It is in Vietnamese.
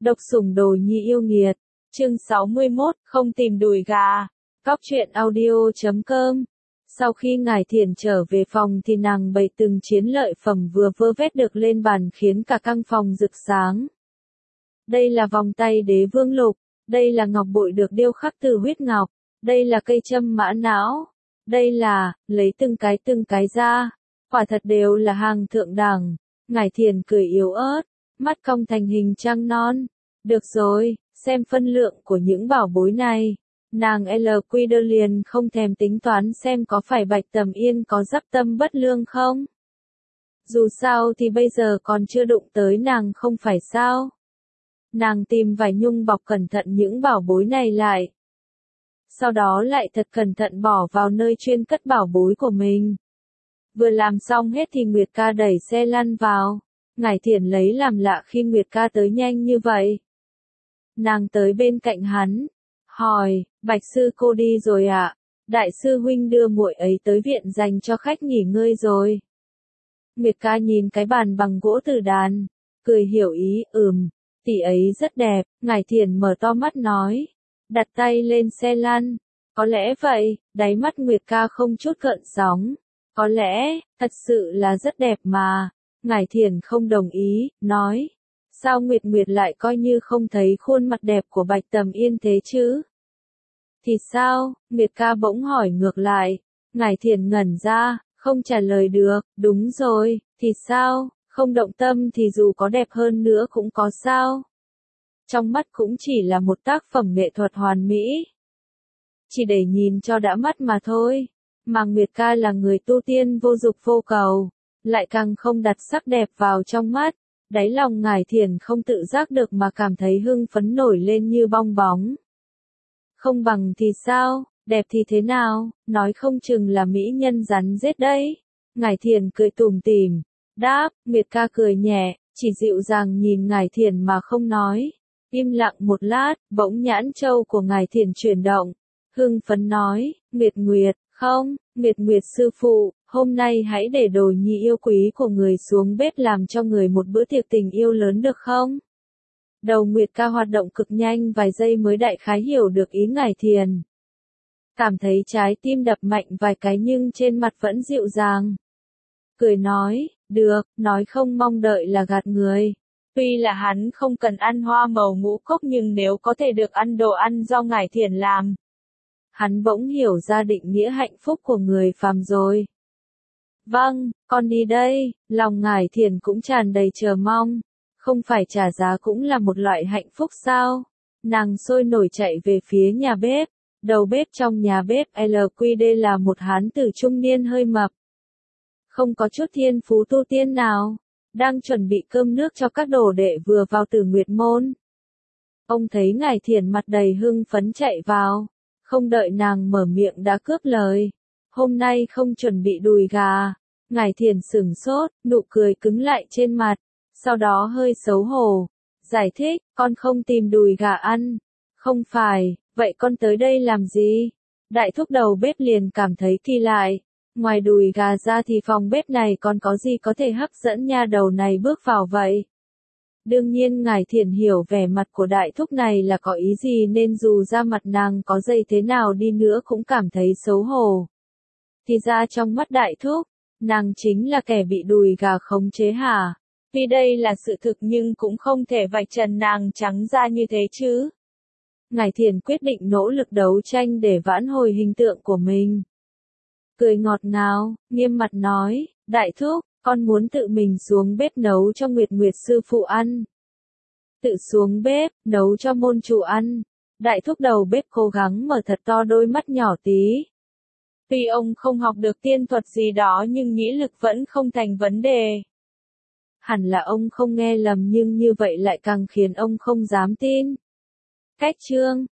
Độc sủng đồ nhi yêu nghiệt. Chương 61, không tìm đùi gà. Cóc truyện audio.com. Sau khi Ngải Thiền trở về phòng thì nàng bày từng chiến lợi phẩm vừa vơ vét được lên bàn khiến cả căn phòng rực sáng. Đây là vòng tay đế vương lục, đây là ngọc bội được điêu khắc từ huyết ngọc, đây là cây châm mã não, đây là, lấy từng cái ra, quả thật đều là hàng thượng đẳng. Ngải Thiền cười yếu ớt, mắt cong thành hình trăng non. Được rồi, xem phân lượng của những bảo bối này. Nàng LQ liền không thèm tính toán xem có phải Bạch Tầm Yên có dắp tâm bất lương không. Dù sao thì bây giờ còn chưa đụng tới nàng không phải sao. Nàng tìm vải nhung bọc cẩn thận những bảo bối này lại. Sau đó lại thật cẩn thận bỏ vào nơi chuyên cất bảo bối của mình. Vừa làm xong hết thì Nguyệt Ca đẩy xe lăn vào. Ngải Thiền lấy làm lạ khi Nguyệt Ca tới nhanh như vậy. Nàng tới bên cạnh hắn, hỏi, Bạch sư cô đi rồi ạ? Đại sư huynh đưa muội ấy tới viện dành cho khách nghỉ ngơi rồi. Nguyệt Ca nhìn cái bàn bằng gỗ từ đàn, cười hiểu ý, tỷ ấy rất đẹp. Ngải Thiền mở to mắt nói, đặt tay lên xe lăn. Có lẽ vậy, đáy mắt Nguyệt Ca không chút gợn sóng. Có lẽ, thật sự là rất đẹp mà. Ngải Thiền không đồng ý, nói. Sao Nguyệt Nguyệt lại coi như không thấy khuôn mặt đẹp của Bạch Tầm Yên thế chứ? Thì sao? Nguyệt Ca bỗng hỏi ngược lại. Ngải Thiền ngẩn ra, không trả lời được. Đúng rồi, thì sao? Không động tâm thì dù có đẹp hơn nữa cũng có sao? Trong mắt cũng chỉ là một tác phẩm nghệ thuật hoàn mỹ. Chỉ để nhìn cho đã mắt mà thôi. Mà Nguyệt Ca là người tu tiên vô dục vô cầu, lại càng không đặt sắc đẹp vào trong mắt. Đáy lòng Ngải Thiền không tự giác được mà cảm thấy hưng phấn nổi lên như bong bóng. Không bằng thì sao, đẹp thì thế nào, nói không chừng là mỹ nhân rắn rết đấy. Ngải Thiền cười tủm tỉm, đáp. Nguyệt Ca cười nhẹ, chỉ dịu dàng nhìn Ngải Thiền mà không nói. Im lặng một lát, bỗng nhãn châu của Ngải Thiền chuyển động. Hưng phấn nói, Nguyệt Nguyệt, không, Nguyệt Nguyệt sư phụ, hôm nay hãy để đồ nhi yêu quý của người xuống bếp làm cho người một bữa tiệc tình yêu lớn được không? Đầu Nguyệt Ca hoạt động cực nhanh vài giây mới đại khái hiểu được ý Ngải Thiền. Cảm thấy trái tim đập mạnh vài cái nhưng trên mặt vẫn dịu dàng. Cười nói, được, nói không mong đợi là gạt người. Tuy là hắn không cần ăn hoa màu ngũ cốc nhưng nếu có thể được ăn đồ ăn do Ngải Thiền làm. Hắn bỗng hiểu ra định nghĩa hạnh phúc của người phàm rồi. Vâng, con đi đây. Lòng Ngải Thiền cũng tràn đầy chờ mong. Không phải trả giá cũng là một loại hạnh phúc sao? Nàng sôi nổi chạy về phía nhà bếp. Đầu bếp trong nhà bếp LQD là một hán tử trung niên hơi mập. Không có chút thiên phú tu tiên nào. Đang chuẩn bị cơm nước cho các đồ đệ vừa vào từ Nguyệt Môn. Ông thấy Ngải Thiền mặt đầy hưng phấn chạy vào. Không đợi nàng mở miệng đã cướp lời. Hôm nay không chuẩn bị đùi gà. Ngải Thiền sửng sốt, nụ cười cứng lại trên mặt. Sau đó hơi xấu hổ. Giải thích, con không tìm đùi gà ăn. Không phải, vậy con tới đây làm gì? Đại thúc đầu bếp liền cảm thấy kỳ lại. Ngoài đùi gà ra thì phòng bếp này còn có gì có thể hấp dẫn nha đầu này bước vào vậy? Đương nhiên Ngải Thiền hiểu vẻ mặt của đại thúc này là có ý gì nên dù ra mặt nàng có dày thế nào đi nữa cũng cảm thấy xấu hổ. Thì ra trong mắt đại thúc, nàng chính là kẻ bị đùi gà khống chế hả? Vì đây là sự thực nhưng cũng không thể vạch trần nàng trắng ra như thế chứ. Ngải Thiền quyết định nỗ lực đấu tranh để vãn hồi hình tượng của mình. Cười ngọt ngào, nghiêm mặt nói, đại thúc, con muốn tự mình xuống bếp nấu cho Nguyệt Nguyệt sư phụ ăn. Tự xuống bếp, nấu cho môn chủ ăn. Đại thúc đầu bếp cố gắng mở thật to đôi mắt nhỏ tí. Tuy ông không học được tiên thuật gì đó nhưng nhĩ lực vẫn không thành vấn đề. Hẳn là ông không nghe lầm nhưng như vậy lại càng khiến ông không dám tin. Cách chương